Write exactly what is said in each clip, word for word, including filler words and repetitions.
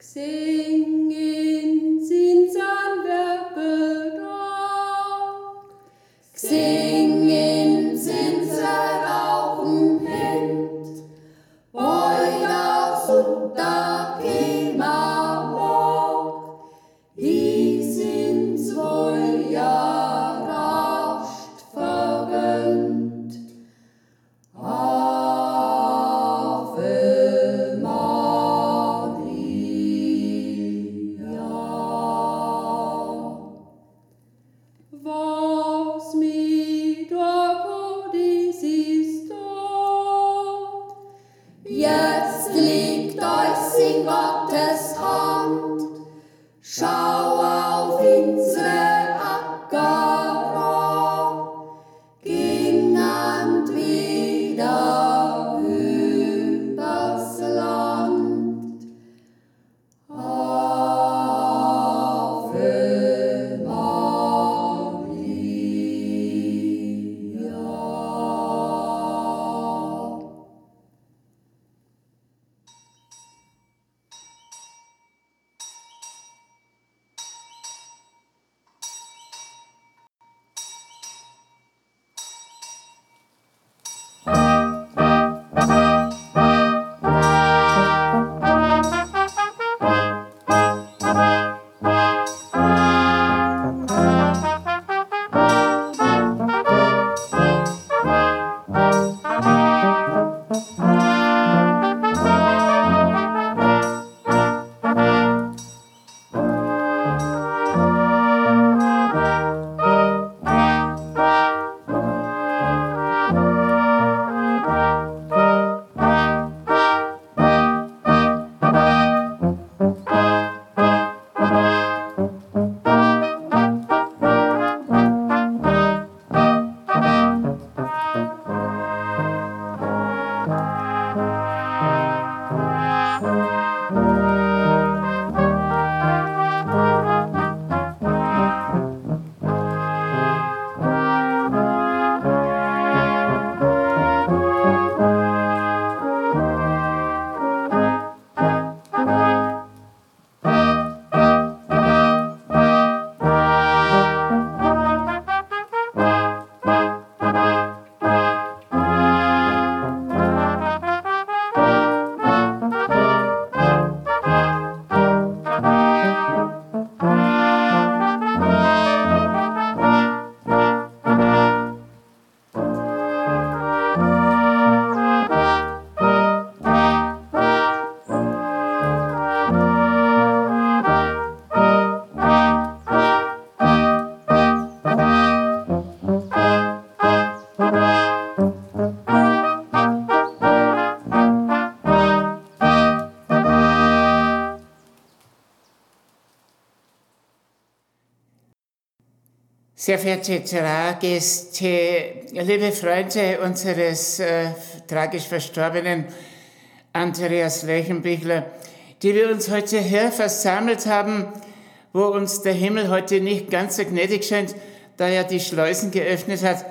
Singen sind Zahnwerke da, singen sind rauchen Hemd, Beuger Sonntag immer Morg, die sind wohl ja rauscht vergönnt. Ave Maria. Was mit Orkodis ist tot, jetzt liegt euch in Gottes Hand. Schau auf unsere Ackerer, gingend wieder übers Land. Ave Maria. Sehr verehrte Traggäste, liebe Freunde unseres äh, tragisch Verstorbenen Andreas Lechenbichler, die wir uns heute hier versammelt haben, wo uns der Himmel heute nicht ganz so gnädig scheint, da er die Schleusen geöffnet hat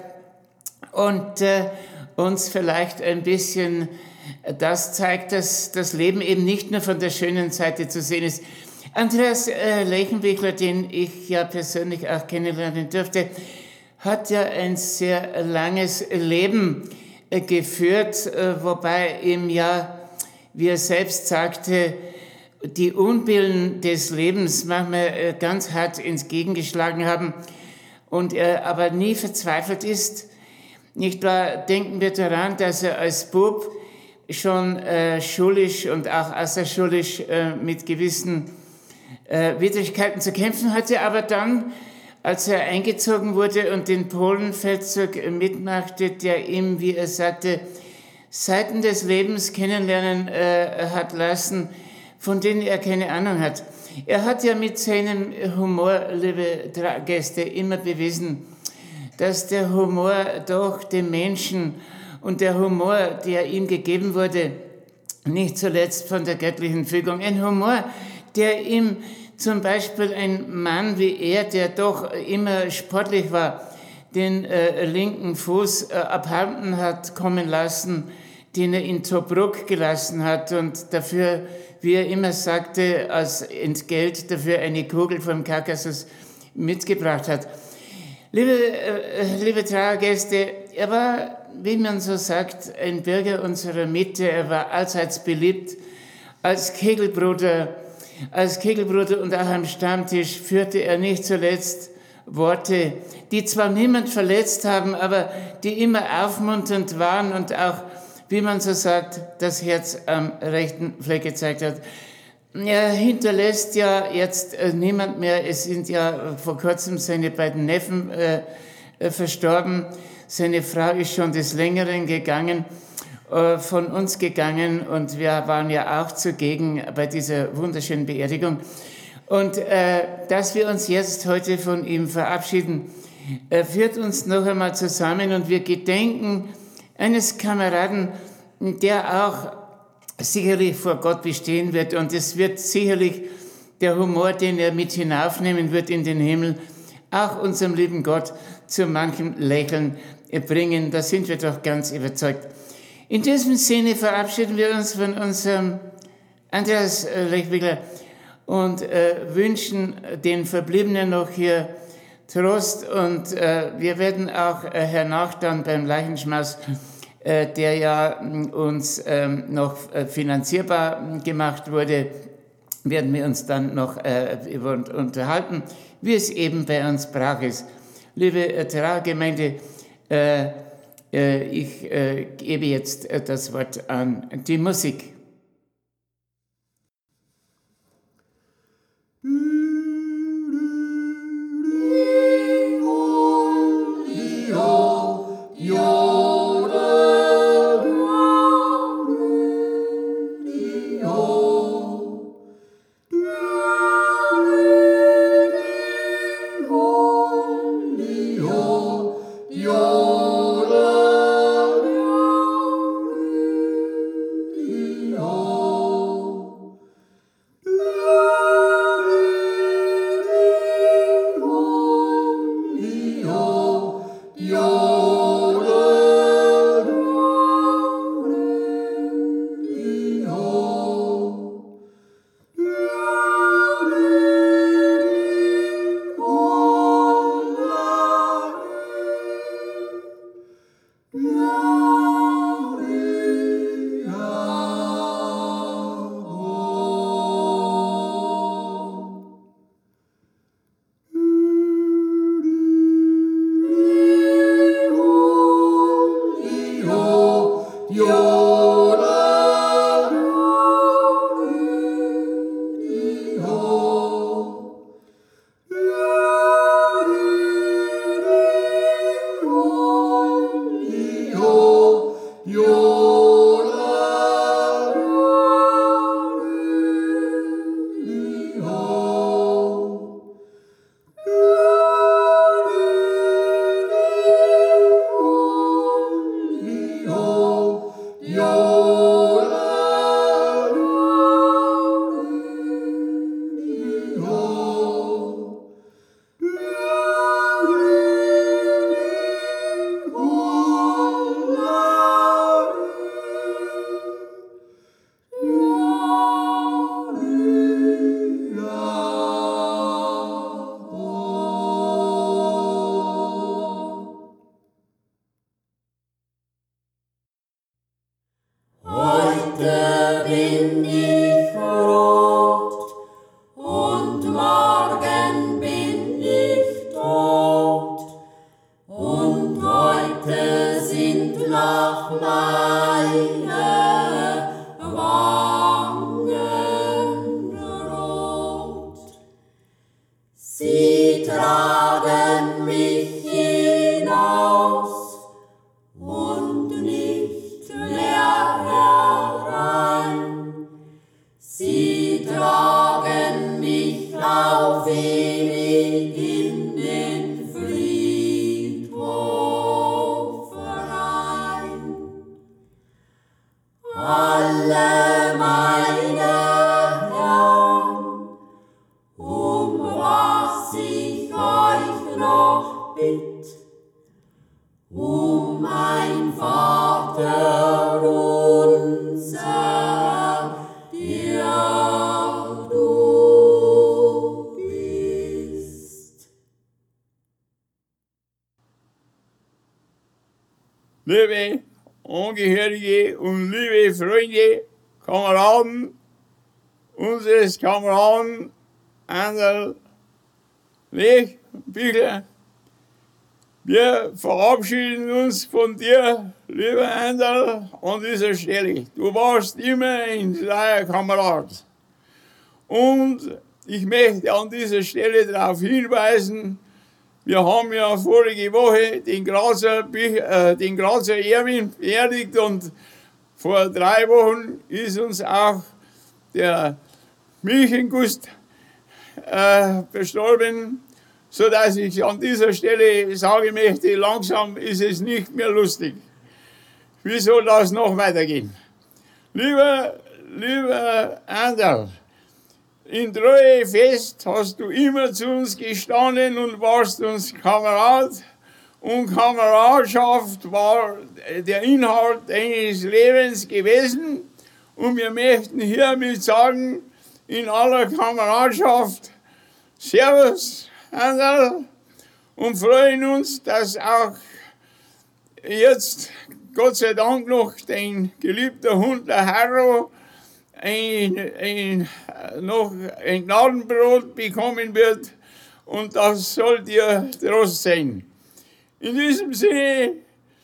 und äh, uns vielleicht ein bisschen das zeigt, dass das Leben eben nicht nur von der schönen Seite zu sehen ist. Andreas äh, Lechenbichler, den ich ja persönlich auch kennenlernen durfte, hat ja ein sehr langes Leben äh, geführt, äh, wobei ihm ja, wie er selbst sagte, die Unbillen des Lebens manchmal äh, ganz hart ins Gegen geschlagen haben und er aber nie verzweifelt ist. Nicht wahr? Denken wir daran, dass er als Bub schon äh, schulisch und auch außerschulisch äh, mit gewissen äh, Widrigkeiten zu kämpfen hatte, aber dann, als er eingezogen wurde und den Polenfeldzug mitmachte, der ihm, wie er sagte, Seiten des Lebens kennenlernen äh, hat lassen, von denen er keine Ahnung hat. Er hat ja mit seinem Humor, liebe Gäste, immer bewiesen, dass der Humor doch dem Menschen und der Humor, der ihm gegeben wurde, nicht zuletzt von der göttlichen Fügung, ein Humor, der ihm zum Beispiel ein Mann wie er, der doch immer sportlich war, den äh, linken Fuß äh, abhanden hat kommen lassen, den er in Tobruk gelassen hat und dafür, wie er immer sagte, als Entgelt dafür eine Kugel vom Kaukasus mitgebracht hat. Liebe, äh, liebe Trauergäste, er war, wie man so sagt, ein Bürger unserer Mitte. Er war allseits beliebt. Als Kegelbruder, als Kegelbruder und auch am Stammtisch führte er nicht zuletzt Worte, die zwar niemand verletzt haben, aber die immer aufmunternd waren und auch, wie man so sagt, das Herz am rechten Fleck gezeigt hat. Er hinterlässt ja jetzt äh, niemand mehr. Es sind ja vor kurzem seine beiden Neffen äh, äh, verstorben. Seine Frau ist schon des Längeren gegangen, äh, von uns gegangen, und wir waren ja auch zugegen bei dieser wunderschönen Beerdigung. Und äh, dass wir uns jetzt heute von ihm verabschieden, äh, führt uns noch einmal zusammen, und wir gedenken eines Kameraden, der auch sicherlich vor Gott bestehen wird, und es wird sicherlich der Humor, den er mit hinaufnehmen wird in den Himmel, auch unserem lieben Gott zu manchem Lächeln bringen. Da sind wir doch ganz überzeugt. In diesem Sinne verabschieden wir uns von unserem Andreas Lechwigler und äh, wünschen den Verbliebenen noch hier Trost, und äh, wir werden auch äh, hernach dann beim Leichenschmaus, äh, der ja uns ähm, noch äh, finanzierbar gemacht wurde, werden wir uns dann noch äh, über, unterhalten, wie es eben bei uns Brauch ist. Liebe äh, Trauergemeinde, äh, äh, ich äh, gebe jetzt äh, das Wort an die Musik. Um mein Vater liebe Angehörige und liebe Freunde, Kameraden, unseres Kameraden Anderl Lechbichler. Wir verabschieden uns von dir, lieber Anderl, an dieser Stelle. Du warst immer ein treuer Kamerad. Und ich möchte an dieser Stelle darauf hinweisen, wir haben ja vorige Woche den Grazer, äh, den Grazer Erwin beerdigt und vor drei Wochen ist uns auch der Milchengust äh, verstorben, sodass ich an dieser Stelle sagen möchte, langsam ist es nicht mehr lustig. Wie soll das noch weitergehen? Lieber, lieber Anderl, in Treue fest hast du immer zu uns gestanden und warst uns Kamerad. Und Kameradschaft war der Inhalt deines Lebens gewesen. Und wir möchten hiermit sagen, in aller Kameradschaft, Servus, Anderl, und freuen uns, dass auch jetzt, Gott sei Dank, noch dein geliebter Hund, der Harro, ein, ein, noch ein Gnadenbrot bekommen wird. Und das soll dir Trost sein. In diesem Sinne,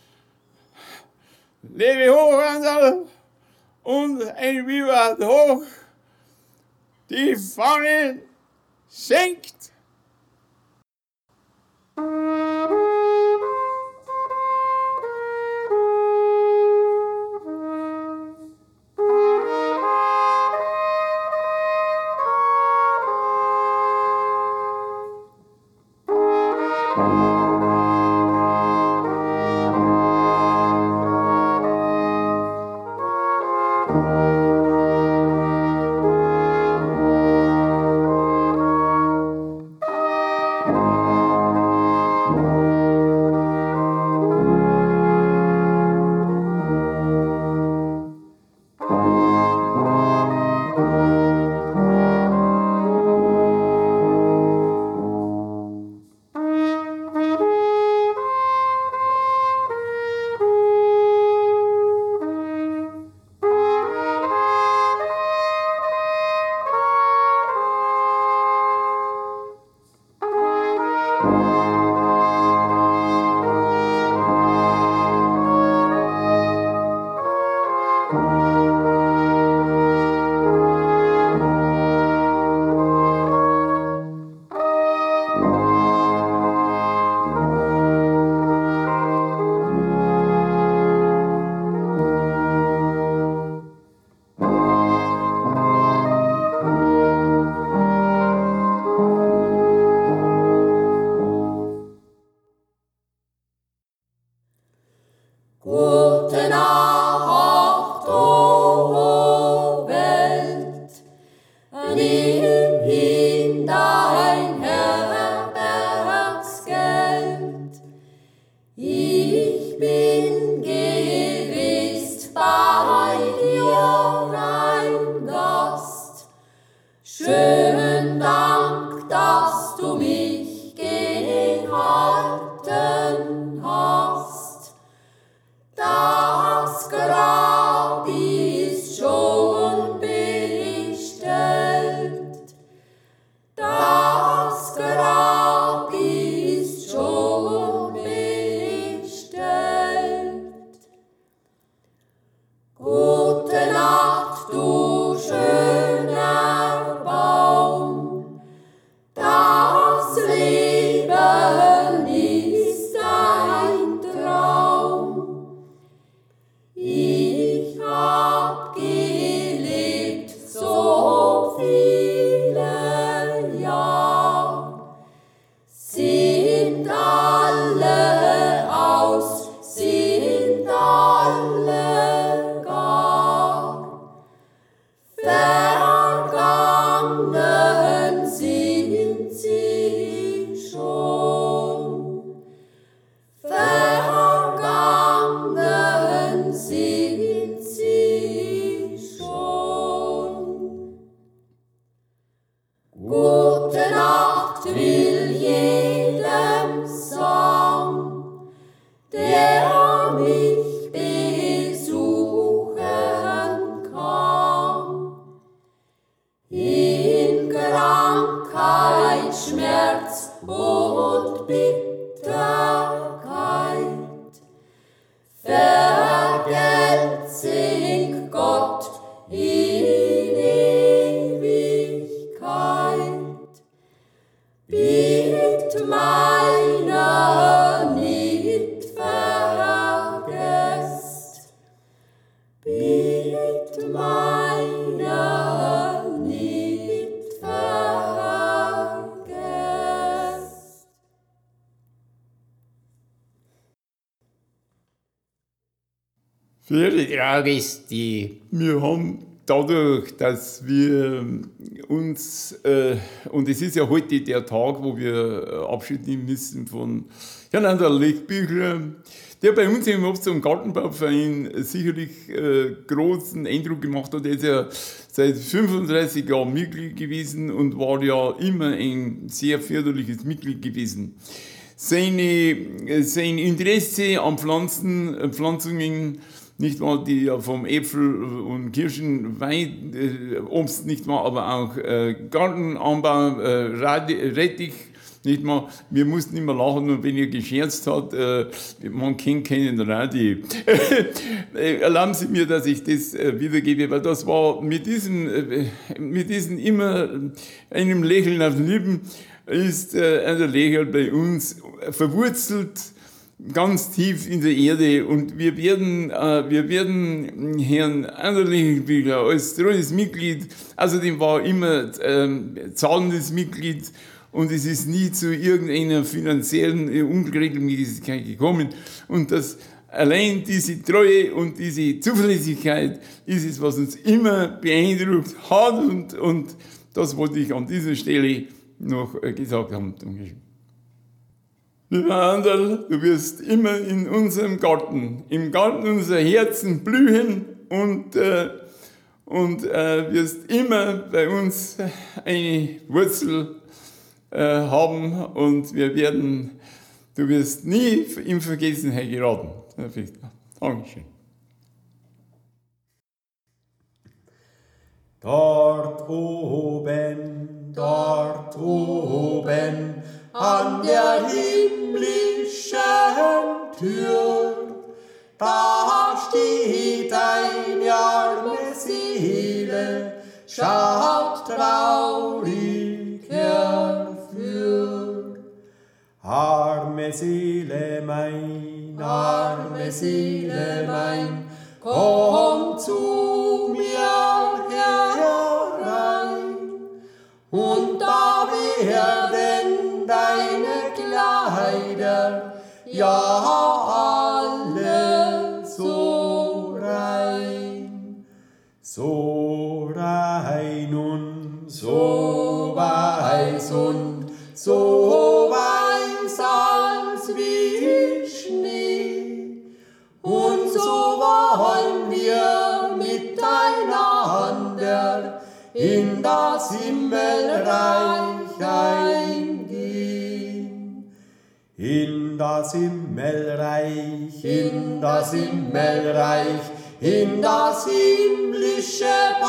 lebe hoch, Anderl, und ein Vivat hoch. Die Fahne senkt. meiner nicht vergesst. Vierte Frage ist die, wir haben dadurch, dass wir uns, äh, und es ist ja heute der Tag, wo wir Abschied nehmen müssen von Herrn Anderl Lechbüchler, der bei uns im Obst- und Gartenbauverein sicherlich äh, großen Eindruck gemacht hat. Er ist ja seit fünfunddreißig Jahren Mitglied gewesen und war ja immer ein sehr förderliches Mitglied gewesen. Seine, sein Interesse an Pflanzen, Pflanzungen, nicht wahr, die ja vom Äpfel und Kirschen, Wein, äh, Obst, nicht wahr, aber auch äh, Gartenanbau, äh, Rettich, nicht wahr. Wir mussten immer lachen, und wenn er gescherzt hat, äh, man kennt keinen Radi. Erlauben Sie mir, dass ich das äh, wiedergebe, weil das war mit diesem, äh, mit diesem immer einem Lächeln auf den Lippen, ist äh, einer Lächeln bei uns verwurzelt, ganz tief in der Erde, und wir werden, äh, wir werden Herrn Anderl als treues Mitglied, außerdem war immer ähm, zahlendes Mitglied, und es ist nie zu irgendeiner finanziellen äh, Unregelmäßigkeit gekommen, und das allein diese Treue und diese Zuverlässigkeit ist es, was uns immer beeindruckt hat, und, und das wollte ich an dieser Stelle noch äh, gesagt haben. Dankeschön. Lieber Anderl, du wirst immer in unserem Garten, im Garten unserer Herzen blühen, und, äh, und äh, wirst immer bei uns eine Wurzel äh, haben, und wir werden, du wirst nie in Vergessenheit geraten. Dankeschön. Dort oben, dort oben, an der himmlischen Tür, da steht eine arme Seele, schaut traurig herfür. Arme Seele mein, arme Seele mein, komm zu mir herein, und da werden deine Kleider ja alle so rein, so rein und so weiß und so weiß als wie Schnee, und so wollen wir miteinander in das Himmelreich eingehen. In das Himmelreich, in das Himmelreich, in das himmlische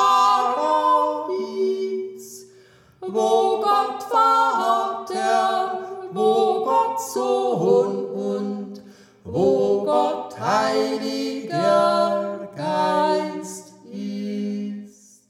Paradies, wo Gott Vater, wo Gott Sohn und wo Gott Heiliger Geist ist.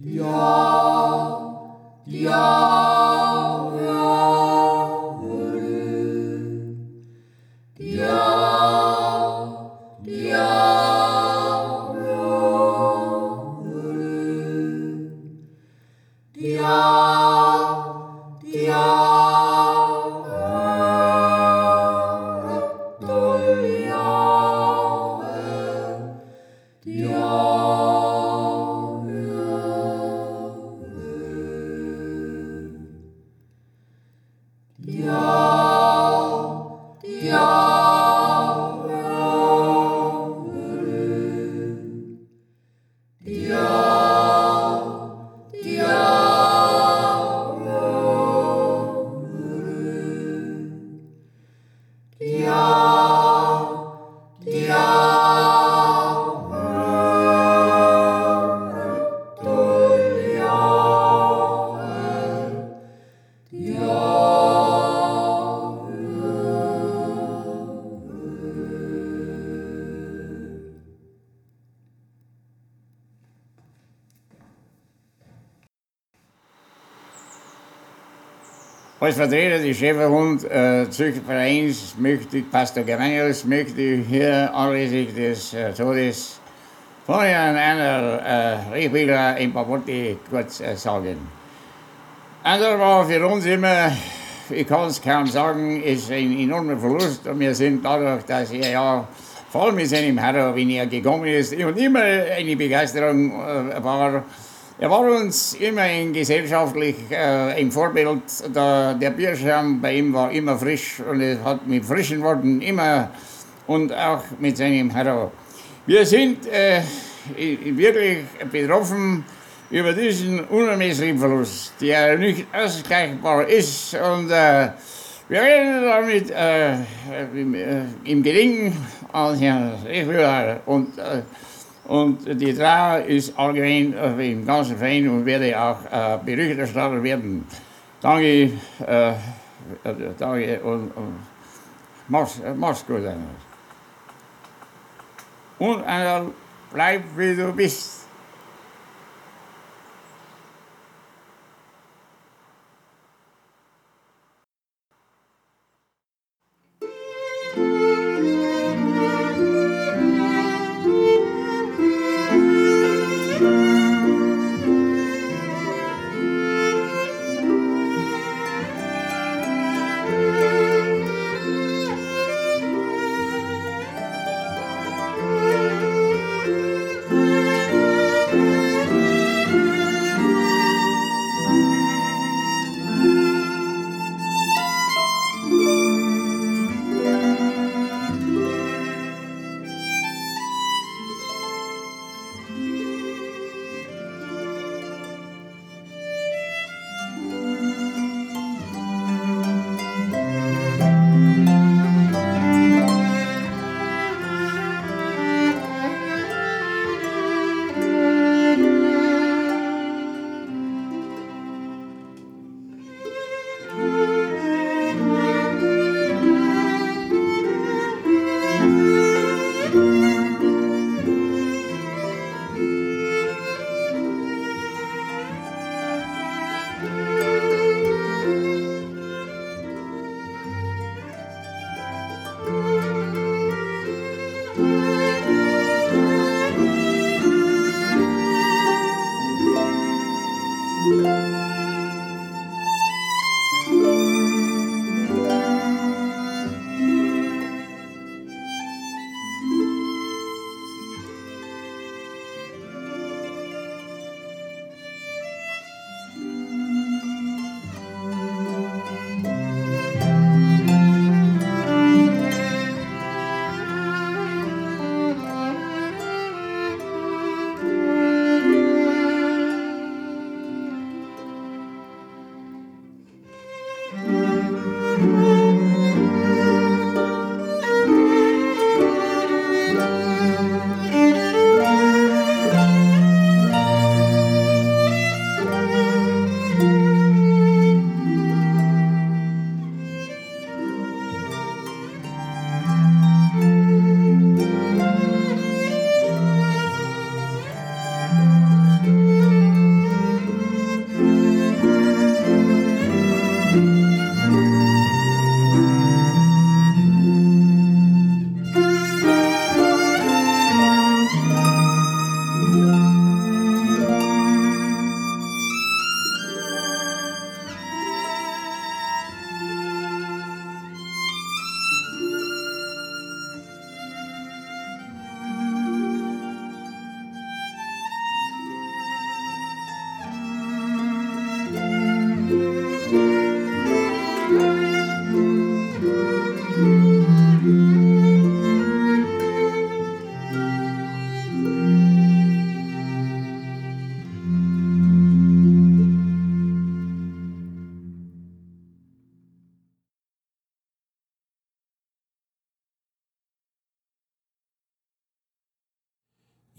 Als Vertreter des Schäferhund äh, Zuchtvereins möchte ich, Pastor Geranius, möchte ich hier anlässlich des äh, Todes von Herrn Einer äh, Rehbilder ein paar Worte kurz äh, sagen. Einer war für uns immer, ich kann es kaum sagen, ist ein enormer Verlust und wir sind dadurch, dass er ja vor allem mit seinem Herr, wenn er gekommen ist, und immer eine Begeisterung äh, war. Er war uns immer ein gesellschaftlich äh, ein Vorbild. Der, der Bierschirm bei ihm war immer frisch und er hat mit frischen Worten immer und auch mit seinem Herr. Wir sind äh, wirklich betroffen über diesen unermesslichen Verlust, der nicht ausgleichbar ist. Und äh, wir reden damit äh, im, äh, im Gedenken an Herrn Rehmüller und äh, Und die Trauer ist allgemein äh, im ganzen Verein und werde auch äh, Bericht erstattet werden. Danke, äh, danke und, und mach's, mach's gut. Und einmal bleib wie du bist.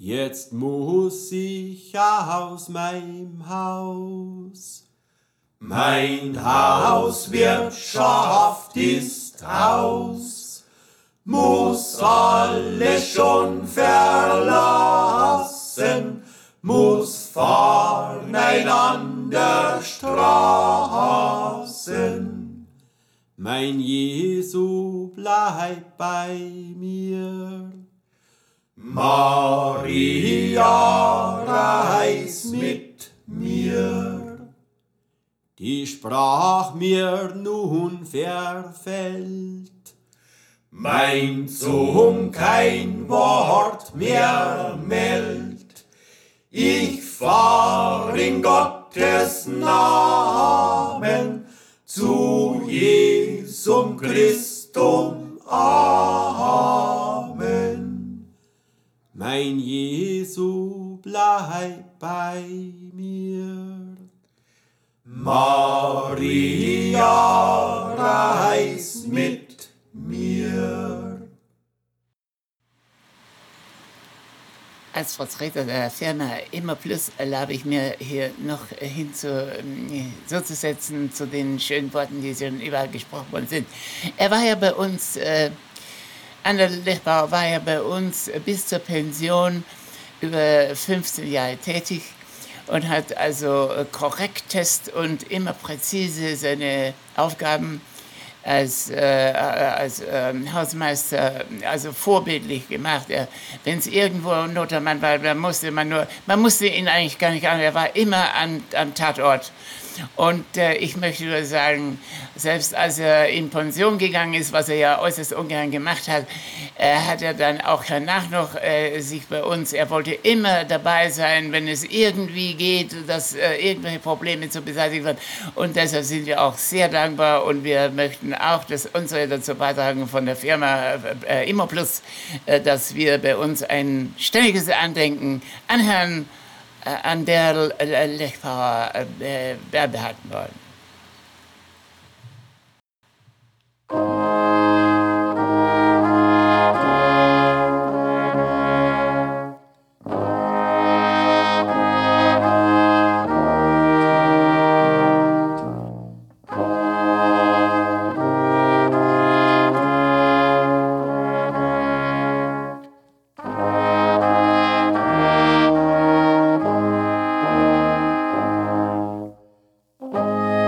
Jetzt muss ich aus meinem Haus. Mein Hauswirtschaft ist aus, muss alles schon verlassen, muss voneinander Straßen. Mein Jesu bleib bei mir. Maria, reis mit mir. Die Sprach mir nun verfällt, mein Zung kein Wort mehr meldet. Ich fahr in Gottes Namen zu Jesum Christum. Amen. Mein Jesu bleib bei mir. Maria, reis mit mir. Als Vertreter der Firma Immer Plus erlaube ich mir, hier noch hinzusetzen zu den schönen Worten, die schon überall gesprochen worden sind. Er war ja bei uns, äh, Anderl Lechbauer war ja bei uns bis zur Pension über fünfzehn Jahre tätig und hat also korrektest und immer präzise seine Aufgaben als, äh, als äh, Hausmeister also vorbildlich gemacht. Wenn es irgendwo ein Notermann war, dann musste man nur, man musste ihn eigentlich gar nicht an, er war immer an, am Tatort. Und äh, ich möchte nur sagen, selbst als er in Pension gegangen ist, was er ja äußerst ungern gemacht hat, äh, hat er dann auch danach noch äh, sich bei uns, er wollte immer dabei sein, wenn es irgendwie geht, dass äh, irgendwelche Probleme zu beseitigen werden. Und deshalb sind wir auch sehr dankbar und wir möchten auch das unsere dazu beitragen von der Firma äh, Immer Plus, äh, dass wir bei uns ein ständiges Andenken an Herrn Anderl Lechbauer äh, beibehalten wollen. Amen.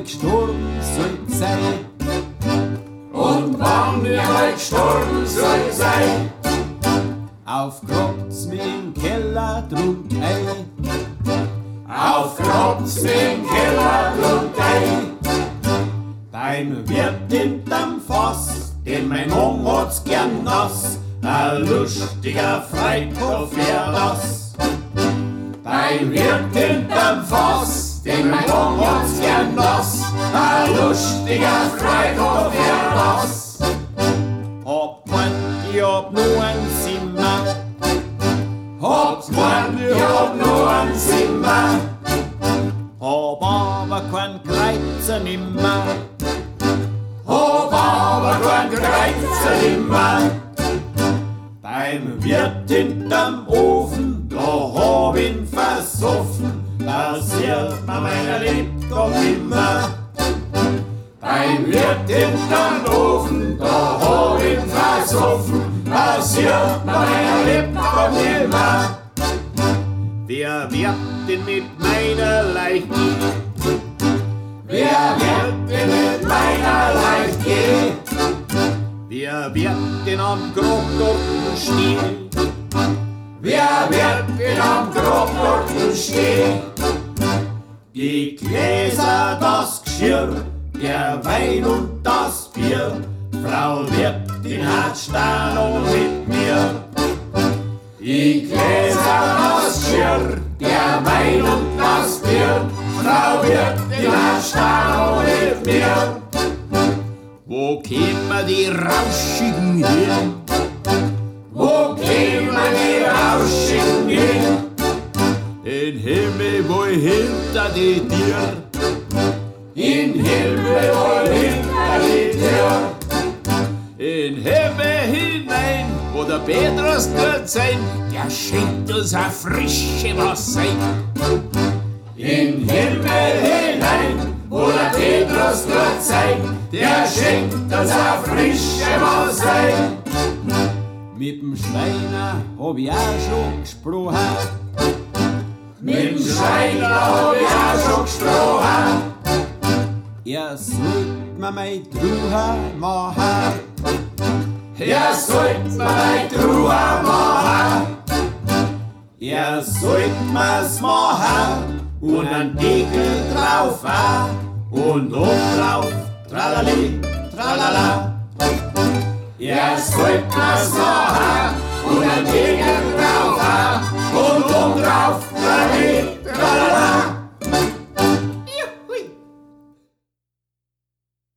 gestorben sollt sein, Und wann wir mal gestorben soll sein, auf Grob's mir im Keller drunter ein, auf Grob's im Keller drunter ein. beim Wirt hinterm Fass, denn mein Mann hat's gern nass, ein lustiger Freithof wär das. Beim Wirt hinterm Fass, den mein Mann hat's gern nass, ein lustiger Freithof wär das. Hab gemeint, ich hab nur ein Zimmer, Habt gemeint, ich hab nur ein Zimmer, hab aber kein Kreuzer nimmer. hab aber kein Kreuzer nimmer. Beim Wirt hinterm Ofen, da hab ihn versoffen, da sieht man meiner lebt doch nimmer. Beim Wirt hinterm Ofen, da hab ich versoffen, passiert meiner lebt doch nimmer. Wer wird denn mit meiner Leicht gehen? Wer wird denn mit meiner Leicht gehen? Wer wird denn am Grab dort stehen? Wer wird denn am Grab dort stehen? Die Gläser, das Geschirr, der Wein und das Bier, Frau Wirtin hat Stano mit mir. Die Gläser, das Geschirr, der Wein und das Bier, Frau Wirtin hat Stano mit mir. Wo kämen die Rauschigen hin? Wo kämen die Rauschigen hin? In Himmel wohl hinter die Tür, In Himmel wohl hinter die Tür. in Himmel hinein, wo der Petrus tut sein, der schenkt uns ein frische Wasser. In Himmel hinein, wo der Petrus dort sein, der schenkt uns ein frische Wasser. Mit dem Schreiner hab ich auch schon gesprochen, Mit dem Schreiner hab ich auch schon gesprochen. er sollt mir mein Truhe machen. Er sollt mir mein Truhe machen. Er sollt mir's machen und einen Deckel drauf auch und oben drauf tralali, tralala. Er sollt mir's machen